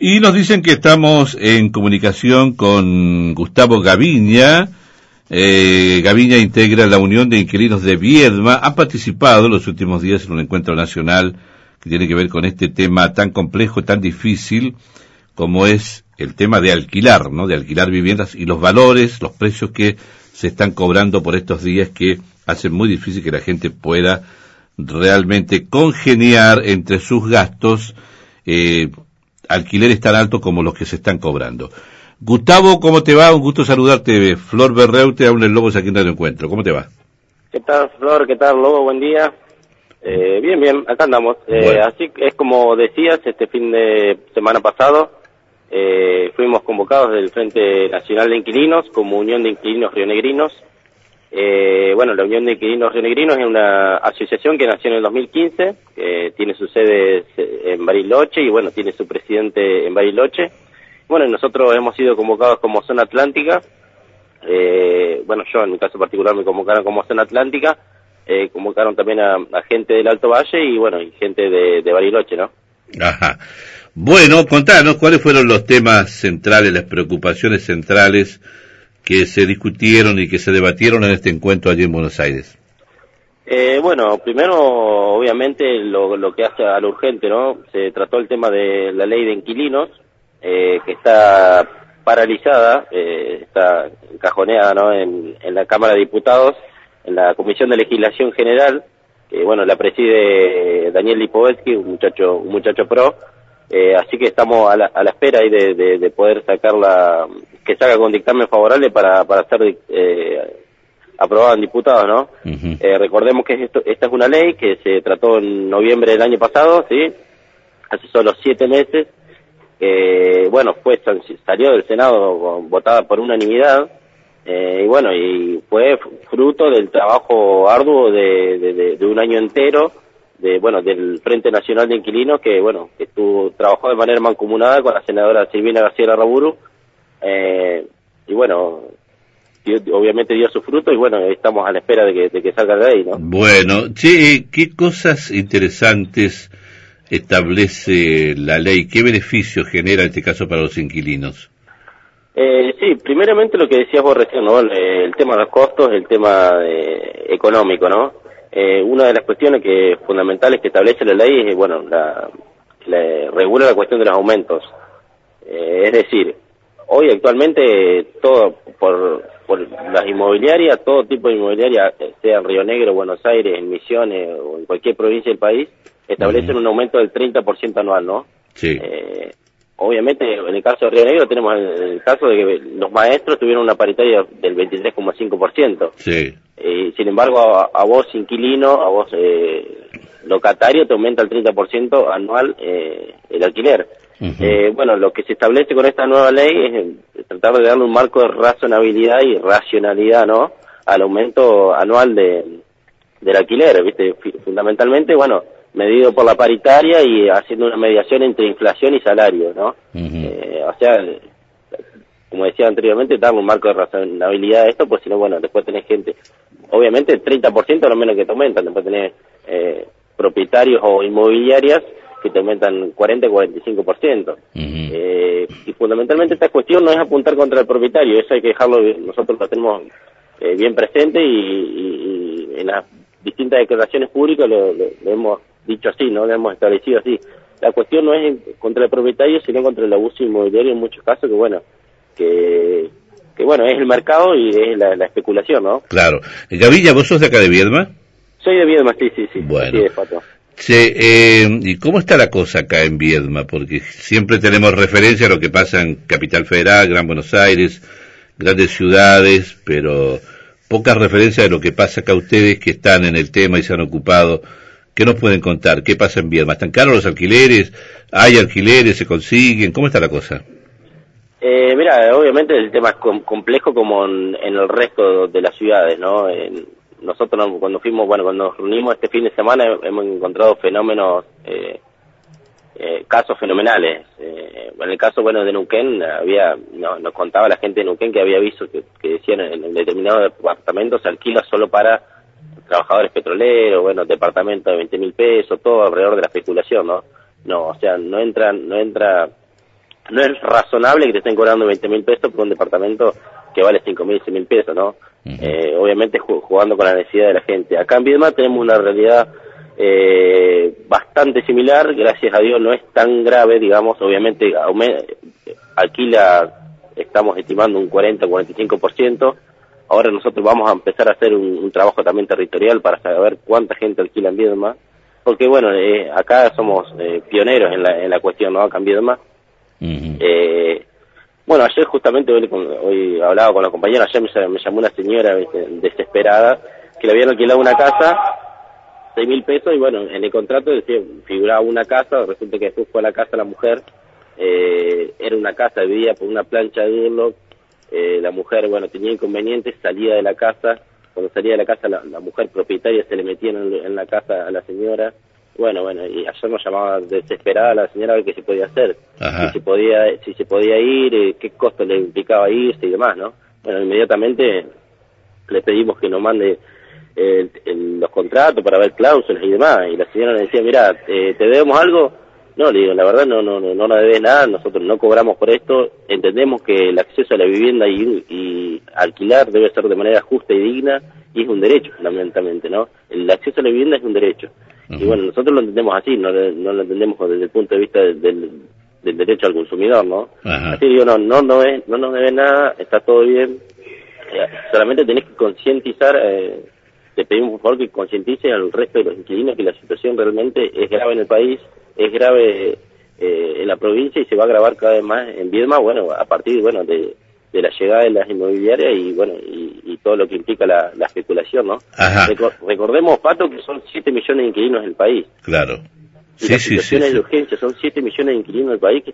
Y nos dicen que estamos en comunicación con Gustavo Gaviña. Gaviña integra la Unión de Inquilinos de Viedma. Ha participado en los últimos días en un encuentro nacional que tiene que ver con este tema tan complejo, tan difícil, como es el tema de alquilar, ¿no? De alquilar viviendas y los valores, los precios que se están cobrando por estos días que hacen muy difícil que la gente pueda realmente congeniar entre sus gastos alquileres tan altos como los que se están cobrando. Gustavo, ¿cómo te va? Un gusto saludarte. Flor Berreute, Aún el Lobo, aquí en Radio Encuentro. ¿Cómo te va? ¿Qué tal, Flor? ¿Qué tal, Lobo? Buen día. Bien, acá andamos. Bueno. Así que es como decías, este fin de semana pasado fuimos convocados del Frente Nacional de Inquilinos como Unión de Inquilinos Rionegrinos. La Unión de Inquilinos Rionegrinos es una asociación que nació en el 2015, tiene su sede en Bariloche y tiene su presidente en Bariloche. Nosotros hemos sido convocados como Zona Atlántica. Yo en mi caso particular me convocaron como Zona Atlántica. Convocaron también a gente del Alto Valle y gente de Bariloche, ¿no? Ajá. Bueno, contanos cuáles fueron los temas centrales, las preocupaciones centrales que se discutieron y que se debatieron en este encuentro allí en Buenos Aires. Primero, obviamente, lo que hace a lo urgente, ¿no? Se trató el tema de la ley de inquilinos, que está paralizada, está encajoneada, ¿no? En la Cámara de Diputados, en la Comisión de Legislación General, que la preside Daniel Lipovetsky, un muchacho pro. Así que estamos a la espera ahí de poder que salga con dictamen favorable para ser aprobada en diputados, ¿no? Uh-huh. Recordemos que esta es una ley que se trató en noviembre del año pasado, ¿sí? Hace solo 7 meses. Salió del Senado votada por unanimidad, y fue fruto del trabajo arduo de un año entero del Frente Nacional de Inquilinos que trabajó de manera mancomunada con la senadora Silvina García Larraburu, obviamente dio su fruto y estamos a la espera de que salga de ahí, ¿no? Bueno, ¿qué cosas interesantes establece la ley? ¿Qué beneficios genera en este caso para los inquilinos? Sí, primeramente lo que decías vos recién, ¿no? El tema de los costos, el tema económico, ¿no? Una de las cuestiones fundamentales que establece la ley es, regula la cuestión de los aumentos. Es decir, hoy actualmente todo por las inmobiliarias, todo tipo de inmobiliaria, sea en Río Negro, Buenos Aires, en Misiones o en cualquier provincia del país, establecen un aumento del 30% anual, ¿no? Sí. Obviamente, en el caso de Río Negro tenemos el caso de que los maestros tuvieron una paritaria del 23,5%. Sí. Sin embargo, a vos inquilino, a vos locatario, te aumenta el 30% anual el alquiler. Uh-huh. Lo que se establece con esta nueva ley es tratar de darle un marco de razonabilidad y racionalidad, ¿no? Al aumento anual del alquiler, ¿viste? Fundamentalmente, medido por la paritaria y haciendo una mediación entre inflación y salario, ¿no? Uh-huh. Como decía anteriormente, darle un marco de razonabilidad a esto, pues si no, después tenés gente, obviamente el 30% lo menos que te aumentan, después tenés propietarios o inmobiliarias que te aumentan 40-45%. Uh-huh. Y fundamentalmente esta cuestión no es apuntar contra el propietario, eso hay que dejarlo, nosotros lo tenemos bien presente y en las distintas declaraciones públicas lo hemos dicho así, ¿no? Lo hemos establecido así. La cuestión no es contra el propietario, sino contra el abuso inmobiliario en muchos casos, que es el mercado y es la especulación, ¿no? Claro. Gaviña, ¿vos sos de acá de Viedma? Soy de Viedma, sí. Bueno. Sí, de Pato. ¿Y cómo está la cosa acá en Viedma? Porque siempre tenemos referencia a lo que pasa en Capital Federal, Gran Buenos Aires, grandes ciudades, pero pocas referencias de lo que pasa acá ustedes que están en el tema y se han ocupado. ¿Qué nos pueden contar? ¿Qué pasa en Viedma? ¿Están caros los alquileres? ¿Hay alquileres? ¿Se consiguen? ¿Cómo está la cosa? Obviamente el tema es complejo como en el resto de las ciudades, ¿no? Nosotros cuando nos reunimos este fin de semana hemos encontrado fenómenos, casos fenomenales. En el caso, de Neuquén, nos contaba la gente de Neuquén que había visto que decían en determinados departamentos se alquila solo para trabajadores petroleros, departamentos de 20.000 pesos, todo alrededor de la especulación, ¿no? No, o sea, no entra no es razonable que te estén cobrando 20.000 pesos por un departamento que vale 5.000, 6.000 pesos, ¿no? Obviamente jugando con la necesidad de la gente. Acá en Viedma tenemos una realidad bastante similar, gracias a Dios no es tan grave, digamos, obviamente alquila, estamos estimando un 40-45%, ahora nosotros vamos a empezar a hacer un trabajo también territorial para saber cuánta gente alquila en Viedma, porque bueno, acá somos pioneros en la cuestión, ¿no? Acá en Viedma. Bueno, ayer justamente, hoy hablaba con la compañera, ayer me llamó una señora desesperada, que le habían alquilado una casa, 6.000 pesos, y bueno, en el contrato decía, figuraba una casa, resulta que después fue a la casa la mujer, era una casa, vivía por una plancha de Durlock, la mujer, bueno, tenía inconvenientes, salía de la casa, cuando salía de la casa la mujer propietaria se le metía en la casa a la señora. Bueno, y ayer nos llamaba desesperada la señora a ver qué se podía hacer, si se podía ir, qué costo le implicaba irse y demás, ¿no? Bueno, inmediatamente le pedimos que nos mande los contratos para ver cláusulas y demás, y la señora le decía, mira, ¿te debemos algo? No, le digo, la verdad no nos debes nada, nosotros no cobramos por esto, entendemos que el acceso a la vivienda y alquilar debe ser de manera justa y digna, y es un derecho, fundamentalmente, ¿no? El acceso a la vivienda es un derecho. Y bueno, nosotros lo entendemos así, no lo entendemos desde el punto de vista del derecho al consumidor, ¿no? Así digo, no nos debe nada, está todo bien, solamente tenés que concientizar, te pedimos por favor que concientice al resto de los inquilinos que la situación realmente es grave en el país, es grave en la provincia y se va a agravar cada vez más en Viedma, bueno, a partir de la llegada de las inmobiliarias y todo lo que implica la especulación, ¿no? Recordemos, Pato, que son 7 millones de inquilinos en el país. Claro. Y las situaciones de urgencia, son 7 millones de inquilinos en el país que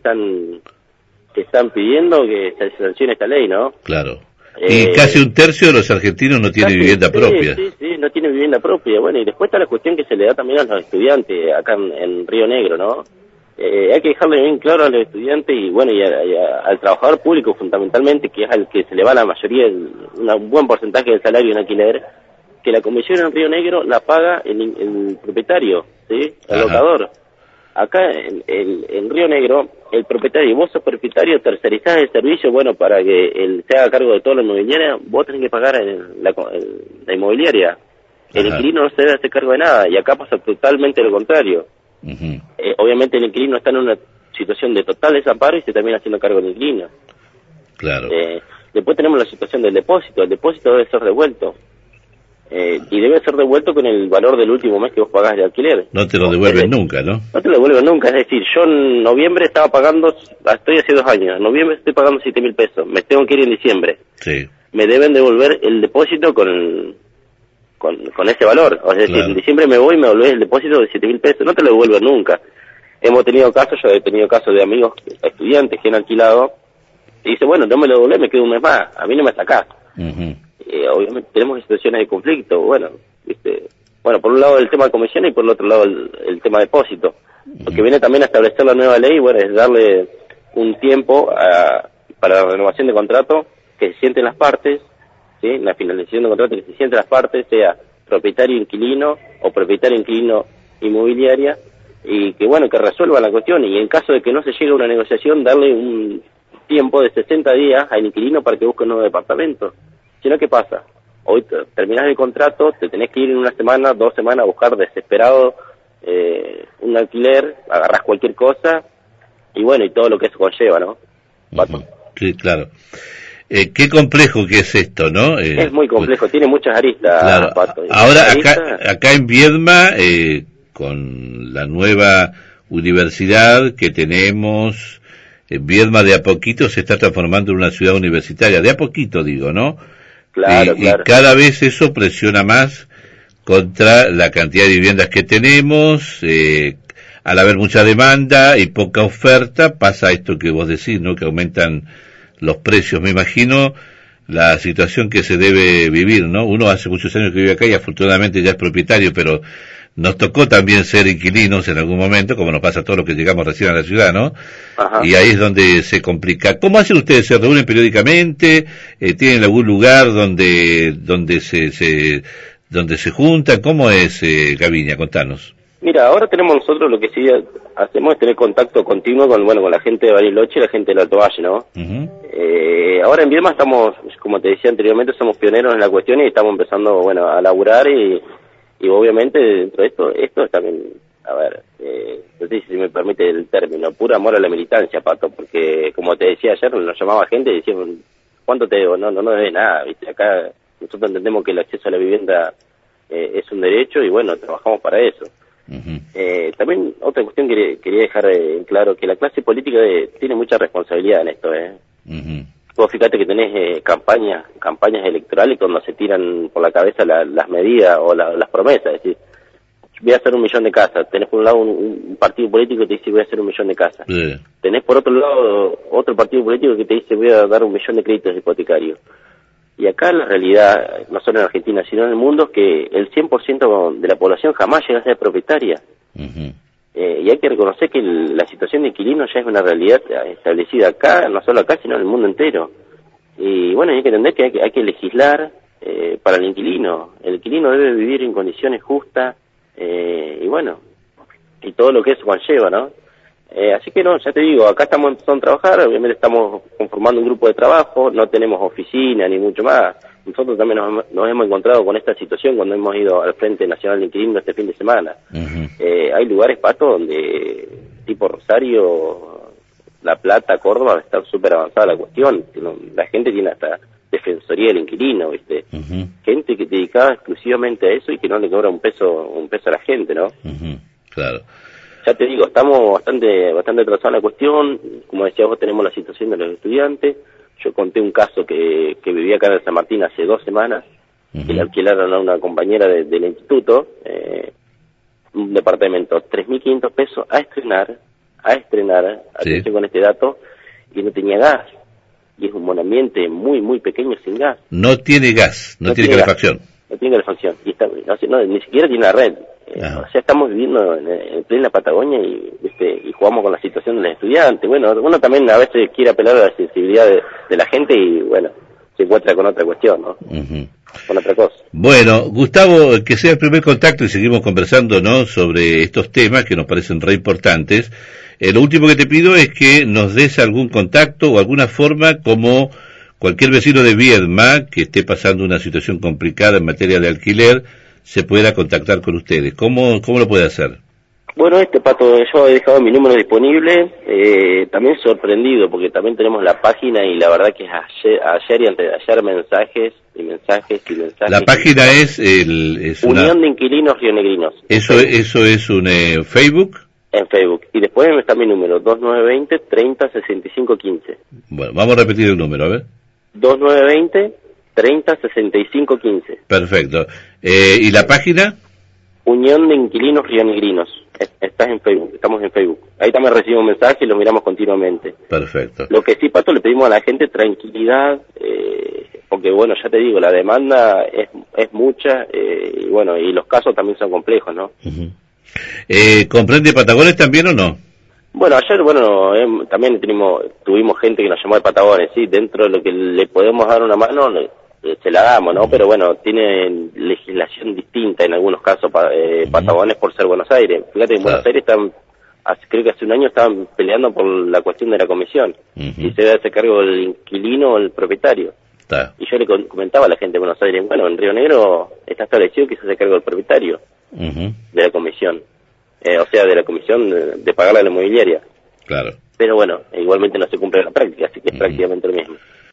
están pidiendo que se sancione esta ley, ¿no? Claro. Y casi un tercio de los argentinos no tiene vivienda propia. Sí, no tiene vivienda propia. Bueno, y después está la cuestión que se le da también a los estudiantes acá en Río Negro, ¿no? Hay que dejarle bien claro a los estudiantes y bueno, y al trabajador público fundamentalmente, que es al que se le va la mayoría, un buen porcentaje del salario en alquiler, que la comisión en Río Negro la paga el propietario, ¿sí? El locador. Acá en Río Negro, el propietario, vos sos propietario, tercerizás el servicio, bueno, para que él se haga cargo de toda la inmobiliaria, vos tenés que pagar la inmobiliaria. El inquilino no se debe hacer cargo de nada, y acá pasa totalmente lo contrario. Obviamente el inquilino está en una situación de total desamparo y se termina haciendo cargo del inquilino. Claro. Después tenemos la situación del depósito. El depósito debe ser devuelto. Y debe ser devuelto con el valor del último mes que vos pagás de alquiler. No te lo devuelven nunca, ¿no? No te lo devuelven nunca. Es decir, yo en noviembre estaba pagando, estoy hace 2 años, en noviembre estoy pagando 7.000 pesos. Me tengo que ir en diciembre. Sí. Me deben devolver el depósito con ese valor. O sea, claro. Si en diciembre me voy y me devolvés el depósito de 7.000 pesos, no te lo devuelven nunca. Hemos tenido casos, yo he tenido casos de amigos, estudiantes que han alquilado, y dice, bueno, no me lo devolvés, me quedo un mes más, a mí no me sacás. Obviamente tenemos situaciones de conflicto, bueno, por un lado el tema de comisiones y por el otro lado el tema de depósito. Lo que viene también a establecer la nueva ley, bueno, es darle un tiempo para la renovación de contrato, que se sienten las partes, ¿sí? La finalización de contrato, que se sienten las partes, sea propietario-inquilino o propietario-inquilino inmobiliaria, y que bueno, que resuelvan la cuestión, y en caso de que no se llegue a una negociación, darle un tiempo de 60 días al inquilino para que busque un nuevo departamento. Si no, ¿qué pasa? Hoy terminás el contrato, te tenés que ir en 1 semana, 2 semanas a buscar desesperado un alquiler, agarrás cualquier cosa, y bueno, y todo lo que eso conlleva, ¿no? Sí, claro. Qué complejo que es esto, ¿no? Es muy complejo, tiene muchas aristas, claro. Pato. Ahora, acá en Viedma, con la nueva universidad que tenemos, Viedma de a poquito se está transformando en una ciudad universitaria, de a poquito digo, ¿no? Claro, claro. Y cada vez eso presiona más contra la cantidad de viviendas que tenemos, al haber mucha demanda y poca oferta, pasa esto que vos decís, ¿no? Que aumentan los precios. Me imagino la situación que se debe vivir, ¿no? Uno hace muchos años que vive acá y afortunadamente ya es propietario, pero nos tocó también ser inquilinos en algún momento, como nos pasa a todos los que llegamos recién a la ciudad, ¿no? Y ahí es donde se complica. ¿Cómo hacen ustedes? ¿Se reúnen periódicamente? ¿Tienen algún lugar donde se juntan? ¿Cómo es, Gaviña? Contanos. Mira, ahora tenemos nosotros lo que sí hacemos es tener contacto continuo con la gente de Bariloche y la gente del Alto Valle, ¿no? Ahora en Viedma estamos, como te decía anteriormente, somos pioneros en la cuestión y estamos empezando, a laburar y obviamente dentro de esto es también, no sé si me permite el término, puro amor a la militancia, Pato, porque como te decía ayer, nos llamaba gente y decían, ¿cuánto te debo? No debe nada, ¿viste? Acá nosotros entendemos que el acceso a la vivienda es un derecho y trabajamos para eso. También otra cuestión que quería dejar en claro, que la clase política tiene mucha responsabilidad en esto. Vos fíjate que tenés campañas electorales cuando se tiran por la cabeza las medidas o las promesas, es decir, voy a hacer 1 millón de casas. Tenés por un lado un partido político que te dice voy a hacer 1 millón de casas. Tenés por otro lado otro partido político que te dice voy a dar 1 millón de créditos hipotecarios. Y acá la realidad, no solo en Argentina, sino en el mundo, es que el 100% de la población jamás llega a ser propietaria. Y hay que reconocer que la situación de inquilinos ya es una realidad establecida acá, no solo acá, sino en el mundo entero. Y hay que entender que hay que legislar para el inquilino. El inquilino debe vivir en condiciones justas, y todo lo que eso conlleva, ¿no? Así que ya te digo, acá estamos empezando a trabajar, obviamente estamos conformando un grupo de trabajo, no tenemos oficina ni mucho más. Nosotros también nos hemos encontrado con esta situación cuando hemos ido al Frente Nacional de Inquilinos este fin de semana. Hay lugares, Pato, donde tipo Rosario, La Plata, Córdoba, está súper avanzada la cuestión. La gente tiene hasta defensoría del inquilino, ¿viste? Gente que dedicada exclusivamente a eso y que no le cobra un peso a la gente, ¿no? Claro. Ya te digo, estamos bastante atrasados en la cuestión. Como decía vos, tenemos la situación de los estudiantes. Yo conté un caso que vivía acá en San Martín hace 2 semanas, que le alquilaron a una compañera del instituto, un departamento, 3.500 pesos a estrenar, atención con este dato, y no tenía gas. Y es un monoambiente muy, muy pequeño sin gas. No tiene gas, no tiene calefacción. No tiene calefacción, y ni siquiera tiene la red. O sea, estamos viviendo en plena Patagonia y jugamos con la situación de los estudiantes. Uno también a veces quiere apelar a la sensibilidad de la gente y, se encuentra con otra cuestión, ¿no? Con otra cosa. Bueno, Gustavo, que sea el primer contacto y seguimos conversando, ¿no?, sobre estos temas que nos parecen re importantes. Lo último que te pido es que nos des algún contacto o alguna forma como cualquier vecino de Viedma que esté pasando una situación complicada en materia de alquiler se pueda contactar con ustedes. ¿Cómo lo puede hacer? Pato, yo he dejado mi número disponible, también sorprendido, porque también tenemos la página y la verdad que es ayer y antes de ayer mensajes. La página es Unión de Inquilinos Rionegrinos. Eso es un Facebook. En Facebook. Y después está mi número, 2920-306515. Bueno, vamos a repetir el número, a ver. 2920-306515. Perfecto. ¿Y la página? Unión de Inquilinos Rionegrinos. Estás en Facebook, estamos en Facebook. Ahí también recibimos mensajes y los miramos continuamente. Perfecto. Lo que sí, Pato, le pedimos a la gente tranquilidad, porque ya te digo, la demanda es mucha, y los casos también son complejos, ¿no? ¿Comprende Patagones también o no? Ayer, también tuvimos gente que nos llamó de Patagones, sí, dentro de lo que le podemos dar una mano, se la damos, ¿no? Pero tienen legislación distinta en algunos casos, Patagones por ser Buenos Aires. Fíjate, en Buenos Aires creo que hace un año estaban peleando por la cuestión de la comisión, si se debe hacer cargo el inquilino o el propietario. Y yo le comentaba a la gente de Buenos Aires, en Río Negro está establecido que se hace cargo el propietario de la comisión, o sea, de la comisión de pagarle a la inmobiliaria. Claro. Pero igualmente no se cumple en la práctica, así que es prácticamente lo mismo.